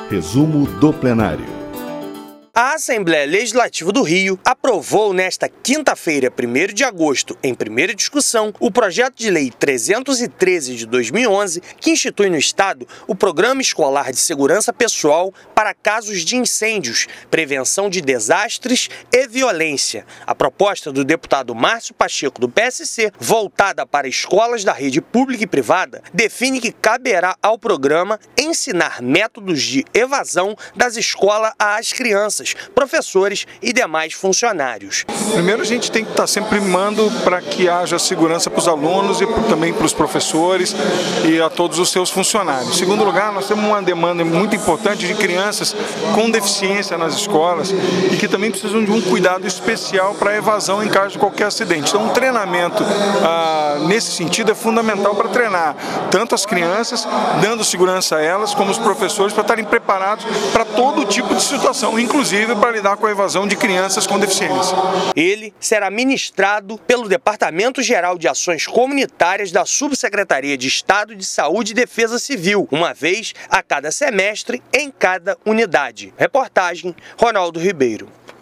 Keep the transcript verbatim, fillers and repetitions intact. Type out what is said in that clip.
Resumo do plenário. A Assembleia Legislativa do Rio aprovou nesta quinta-feira, primeiro de agosto, em primeira discussão, o projeto de lei trezentos e treze de dois mil e onze, que institui no Estado o Programa Escolar de Segurança Pessoal para casos de incêndios, prevenção de desastres e violência. A proposta do deputado Márcio Pacheco, do P S C, voltada para escolas da rede pública e privada, define que caberá ao programa ensinar métodos de evasão das escolas às crianças, professores e demais funcionários. Primeiro, a gente tem que estar sempre mimando para que haja segurança para os alunos e também para os professores e a todos os seus funcionários. Em segundo lugar, nós temos uma demanda muito importante de crianças com deficiência nas escolas e que também precisam de um cuidado especial para a evasão em caso de qualquer acidente. Então, um treinamento ah, nesse sentido é fundamental para treinar tanto as crianças, dando segurança a elas, como os professores, para estarem preparados para todo tipo de situação, inclusive para lidar com a evasão de crianças com deficiência. Ele será ministrado pelo Departamento Geral de Ações Comunitárias da Subsecretaria de Estado de Saúde e Defesa Civil, uma vez a cada semestre em cada unidade. Reportagem, Ronaldo Ribeiro.